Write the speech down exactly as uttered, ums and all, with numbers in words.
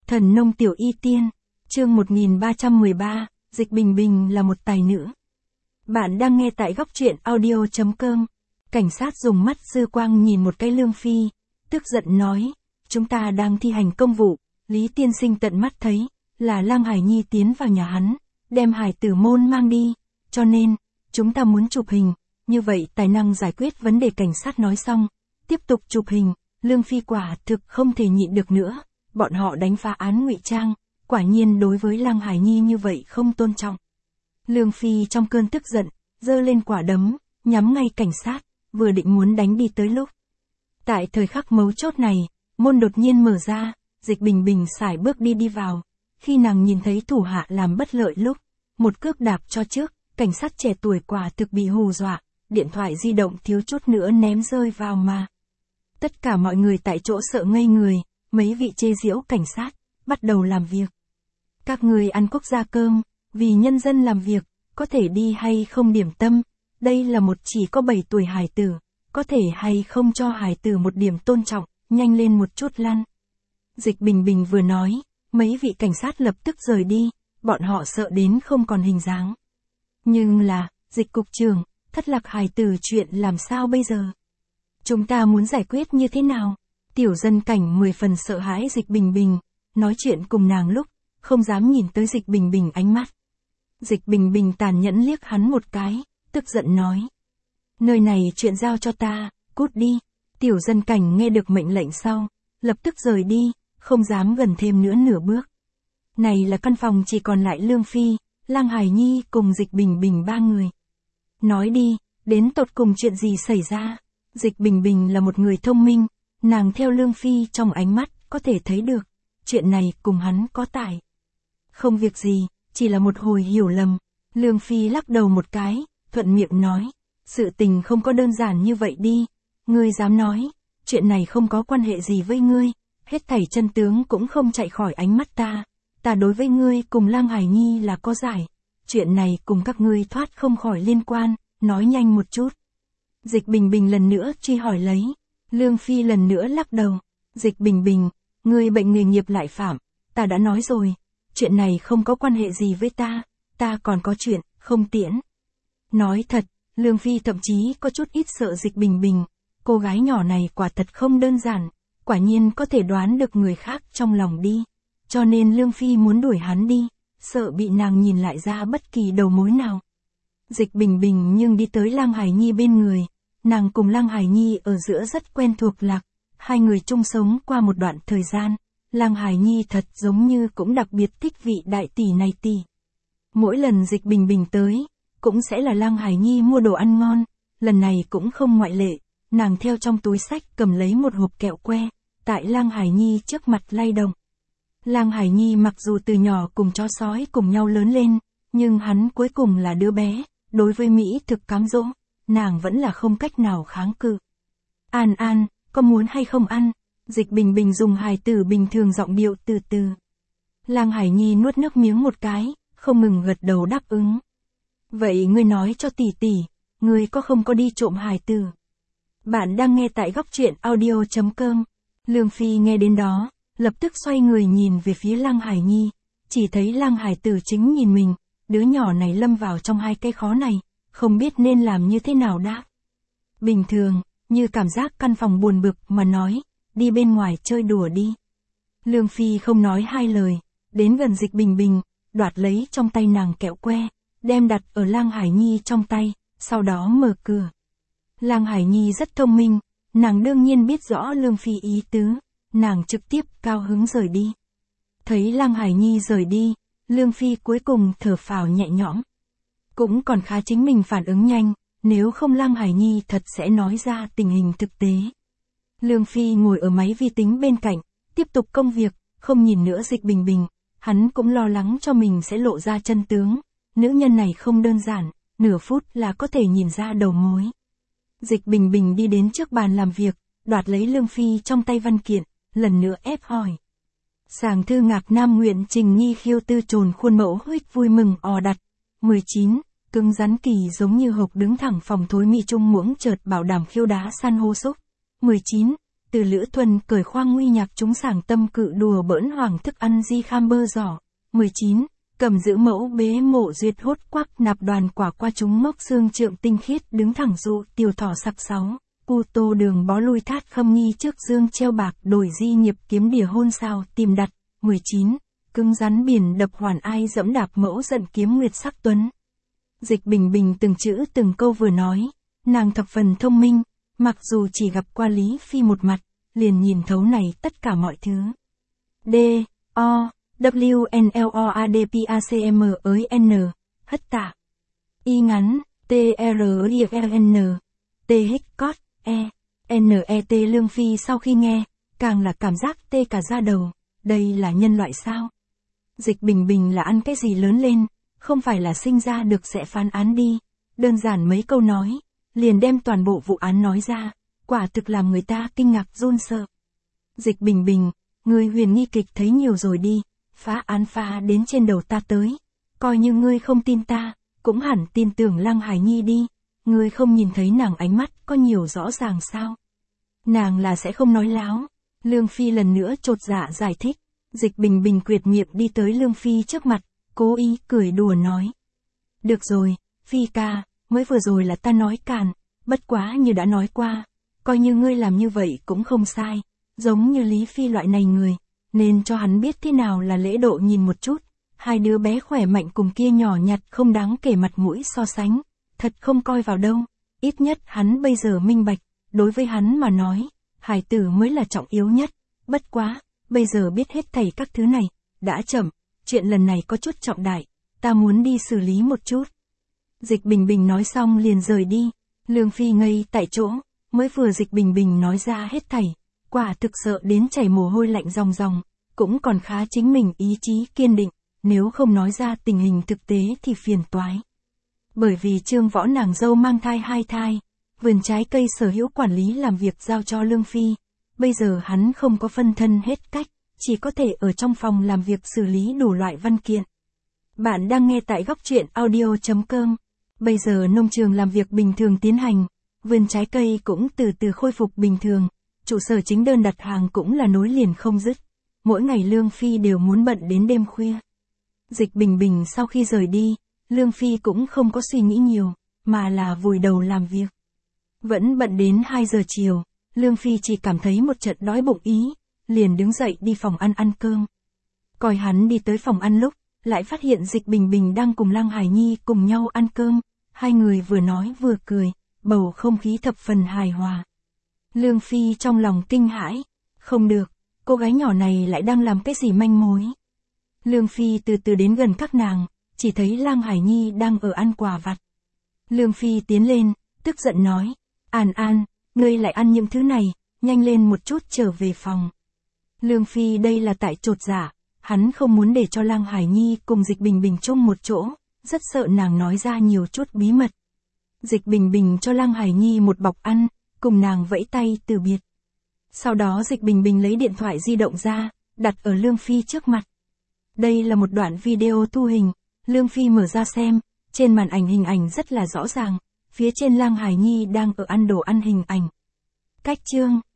Thần nông tiểu y tiên, chương một nghìn ba trăm mười ba, Dịch Bình Bình là một tài nữ. Bạn đang nghe tại góc truyện audio chấm com. Cảnh sát dùng mắt dư quang nhìn một cái Lương Phi, tức giận nói, chúng ta đang thi hành công vụ, Lý tiên sinh tận mắt thấy, là Lang Hải Nhi tiến vào nhà hắn, đem Hải Tử Môn mang đi, cho nên, chúng ta muốn chụp hình, như vậy tài năng giải quyết vấn đề. Cảnh sát nói xong, tiếp tục chụp hình. Lương Phi quả thực không thể nhịn được nữa, bọn họ đánh phá án ngụy trang, quả nhiên đối với Lang Hải Nhi như vậy không tôn trọng. Lương Phi trong cơn tức giận, giơ lên quả đấm, nhắm ngay cảnh sát, vừa định muốn đánh đi tới lúc. Tại thời khắc mấu chốt này, môn đột nhiên mở ra, Dịch Bình Bình sải bước đi đi vào, khi nàng nhìn thấy thủ hạ làm bất lợi lúc, một cước đạp cho trước, cảnh sát trẻ tuổi quả thực bị hù dọa, điện thoại di động thiếu chút nữa ném rơi vào mà. Tất cả mọi người tại chỗ sợ ngây người, mấy vị chê giễu cảnh sát, bắt đầu làm việc. Các người ăn quốc gia cơm, vì nhân dân làm việc, có thể đi hay không điểm tâm, đây là một chỉ có bảy tuổi hài tử, có thể hay không cho hài tử một điểm tôn trọng, nhanh lên một chút lăn. Dịch Bình Bình vừa nói, mấy vị cảnh sát lập tức rời đi, bọn họ sợ đến không còn hình dáng. Nhưng là, Dịch cục trưởng, thất lạc hài tử chuyện làm sao bây giờ? Chúng ta muốn giải quyết như thế nào? Tiểu dân cảnh mười phần sợ hãi Dịch Bình Bình, nói chuyện cùng nàng lúc, không dám nhìn tới Dịch Bình Bình ánh mắt. Dịch Bình Bình tàn nhẫn liếc hắn một cái, tức giận nói. Nơi này chuyện giao cho ta, cút đi. Tiểu dân cảnh nghe được mệnh lệnh sau, lập tức rời đi, không dám gần thêm nữa nửa bước. Này là căn phòng chỉ còn lại Lương Phi, Lang Hải Nhi cùng Dịch Bình Bình ba người. Nói đi, đến tột cùng chuyện gì xảy ra? Dịch Bình Bình là một người thông minh, nàng theo Lương Phi trong ánh mắt, có thể thấy được, chuyện này cùng hắn có tài. Không việc gì, chỉ là một hồi hiểu lầm. Lương Phi lắc đầu một cái, thuận miệng nói, sự tình không có đơn giản như vậy đi, ngươi dám nói, chuyện này không có quan hệ gì với ngươi, hết thảy chân tướng cũng không chạy khỏi ánh mắt ta, ta đối với ngươi cùng Lang Hải Nhi là có giải, chuyện này cùng các ngươi thoát không khỏi liên quan, nói nhanh một chút. Dịch Bình Bình lần nữa truy hỏi lấy, Lương Phi lần nữa lắc đầu, Dịch Bình Bình, ngươi bệnh nghề nghiệp lại phạm, ta đã nói rồi, chuyện này không có quan hệ gì với ta, ta còn có chuyện, không tiễn. Nói thật, Lương Phi thậm chí có chút ít sợ Dịch Bình Bình, cô gái nhỏ này quả thật không đơn giản, quả nhiên có thể đoán được người khác trong lòng đi, cho nên Lương Phi muốn đuổi hắn đi, sợ bị nàng nhìn lại ra bất kỳ đầu mối nào. Dịch Bình Bình nhưng đi tới Lang Hải Nhi bên người, nàng cùng Lang Hải Nhi ở giữa rất quen thuộc lạc, hai người chung sống qua một đoạn thời gian, Lang Hải Nhi thật giống như cũng đặc biệt thích vị đại tỷ này tỷ. Mỗi lần Dịch Bình Bình tới, cũng sẽ là Lang Hải Nhi mua đồ ăn ngon, lần này cũng không ngoại lệ, nàng theo trong túi sách cầm lấy một hộp kẹo que, tại Lang Hải Nhi trước mặt lay động. Lang Hải Nhi mặc dù từ nhỏ cùng chó sói cùng nhau lớn lên, nhưng hắn cuối cùng là đứa bé, đối với Mỹ thực cám dỗ, nàng vẫn là không cách nào kháng cự. An An, có muốn hay không ăn? Dịch Bình Bình dùng hài tử bình thường giọng điệu từ từ. Lang Hải Nhi nuốt nước miếng một cái, không ngừng gật đầu đáp ứng. Vậy ngươi nói cho tỷ tỷ, ngươi có không có đi trộm hài tử? Bạn đang nghe tại góc truyện audio chấm com. Lương Phi nghe đến đó, lập tức xoay người nhìn về phía Lang Hải Nhi, chỉ thấy Lang Hải Tử chính nhìn mình, đứa nhỏ này lâm vào trong hai cái khó này, không biết nên làm như thế nào đáp. Bình thường, như cảm giác căn phòng buồn bực mà nói, đi bên ngoài chơi đùa đi. Lương Phi không nói hai lời, đến gần Dịch Bình Bình, đoạt lấy trong tay nàng kẹo que, đem đặt ở Lang Hải Nhi trong tay, sau đó mở cửa. Lang Hải Nhi rất thông minh, nàng đương nhiên biết rõ Lương Phi ý tứ, nàng trực tiếp cao hứng rời đi. Thấy Lang Hải Nhi rời đi, Lương Phi cuối cùng thở phào nhẹ nhõm. Cũng còn khá chính mình phản ứng nhanh, nếu không Lang Hải Nhi thật sẽ nói ra tình hình thực tế. Lương Phi ngồi ở máy vi tính bên cạnh, tiếp tục công việc, không nhìn nữa Dịch Bình Bình, hắn cũng lo lắng cho mình sẽ lộ ra chân tướng. Nữ nhân này không đơn giản, nửa phút là có thể nhìn ra đầu mối. Dịch Bình Bình đi đến trước bàn làm việc, đoạt lấy Lương Phi trong tay văn kiện, lần nữa ép hỏi. Sàng thư Ngạc Nam nguyện trình nghi khiêu tư trồn khuôn mẫu huyết vui mừng ò đặt. mười chín, cứng rắn kỳ giống như hộp đứng thẳng phòng thối mi trung muỗng chợt bảo đảm khiêu đá san hô xúc. mười chín, từ Lữ Thuần cởi khoang nguy nhạc chúng sảng tâm cự đùa bỡn hoàng thức ăn di kham bơ giỏ. mười chín. Cầm giữ mẫu bế mộ duyệt hốt quắc nạp đoàn quả qua chúng mốc xương trượng tinh khiết đứng thẳng dụ tiểu thỏ sặc sáu. Pu tô đường bó lui thát khâm nghi trước dương treo bạc đổi di nghiệp kiếm đỉa hôn sao tìm đặt. mười chín. Cứng rắn biển đập hoàn ai dẫm đạp mẫu giận kiếm nguyệt sắc tuấn. Dịch Bình Bình từng chữ từng câu vừa nói, nàng thập phần thông minh, mặc dù chỉ gặp qua Lý Phi một mặt, liền nhìn thấu này tất cả mọi thứ. D, O, W N L O A D P A C M ới N, hất tạ. Y ngắn, T R I N, T H cốt, E, N E T Lương Phi sau khi nghe, càng là cảm giác tê cả da đầu, đây là nhân loại sao? Dịch Bình Bình là ăn cái gì lớn lên, không phải là sinh ra được sẽ phán án đi, đơn giản mấy câu nói, liền đem toàn bộ vụ án nói ra, quả thực làm người ta kinh ngạc run sợ. Dịch Bình Bình, người huyền nghi kịch thấy nhiều rồi đi, phá án phá đến trên đầu ta tới, coi như ngươi không tin ta, cũng hẳn tin tưởng Lăng Hải Nhi đi, ngươi không nhìn thấy nàng ánh mắt có nhiều rõ ràng sao? Nàng là sẽ không nói láo. Lương Phi lần nữa chột dạ giải thích. Dịch Bình Bình quyệt miệng đi tới Lương Phi trước mặt, cố ý cười đùa nói. Được rồi, Phi ca, mới vừa rồi là ta nói càn, bất quá như đã nói qua, coi như ngươi làm như vậy cũng không sai, giống như Lý Phi loại này người, nên cho hắn biết thế nào là lễ độ nhìn một chút, hai đứa bé khỏe mạnh cùng kia nhỏ nhặt không đáng kể mặt mũi so sánh, thật không coi vào đâu, ít nhất hắn bây giờ minh bạch, đối với hắn mà nói, hài tử mới là trọng yếu nhất, bất quá, bây giờ biết hết thảy các thứ này, đã chậm, chuyện lần này có chút trọng đại, ta muốn đi xử lý một chút. Dịch Bình Bình nói xong liền rời đi, Lương Phi ngây tại chỗ, mới vừa Dịch Bình Bình nói ra hết thảy, quả thực sợ đến chảy mồ hôi lạnh ròng ròng, cũng còn khá chính mình ý chí kiên định, nếu không nói ra tình hình thực tế thì phiền toái. Bởi vì Trương Võ nàng dâu mang thai hai thai, vườn trái cây sở hữu quản lý làm việc giao cho Lương Phi, bây giờ hắn không có phân thân hết cách, chỉ có thể ở trong phòng làm việc xử lý đủ loại văn kiện. Bạn đang nghe tại góc truyện audio chấm com. Bây giờ nông trường làm việc bình thường tiến hành, vườn trái cây cũng từ từ khôi phục bình thường, trụ sở chính đơn đặt hàng cũng là nối liền không dứt. Mỗi ngày Lương Phi đều muốn bận đến đêm khuya. Dịch Bình Bình sau khi rời đi, Lương Phi cũng không có suy nghĩ nhiều, mà là vùi đầu làm việc. Vẫn bận đến hai giờ chiều, Lương Phi chỉ cảm thấy một trận đói bụng ý, liền đứng dậy đi phòng ăn ăn cơm. Coi hắn đi tới phòng ăn lúc, lại phát hiện Dịch Bình Bình đang cùng Lăng Hải Nhi cùng nhau ăn cơm, hai người vừa nói vừa cười, bầu không khí thập phần hài hòa. Lương Phi trong lòng kinh hãi, không được, cô gái nhỏ này lại đang làm cái gì manh mối. Lương Phi từ từ đến gần các nàng, chỉ thấy Lăng Hải Nhi đang ở ăn quà vặt. Lương Phi tiến lên, tức giận nói, An An, ngươi lại ăn những thứ này, nhanh lên một chút trở về phòng. Lương Phi đây là tại chột dạ, hắn không muốn để cho Lăng Hải Nhi cùng Dịch Bình Bình chung một chỗ, rất sợ nàng nói ra nhiều chút bí mật. Dịch Bình Bình cho Lăng Hải Nhi một bọc ăn, cùng nàng vẫy tay từ biệt. Sau đó Dịch Bình Bình lấy điện thoại di động ra, đặt ở Lương Phi trước mặt. Đây là một đoạn video thu hình, Lương Phi mở ra xem, trên màn ảnh hình ảnh rất là rõ ràng, phía trên Lăng Hải Nhi đang ở ăn đồ ăn hình ảnh. Cách chương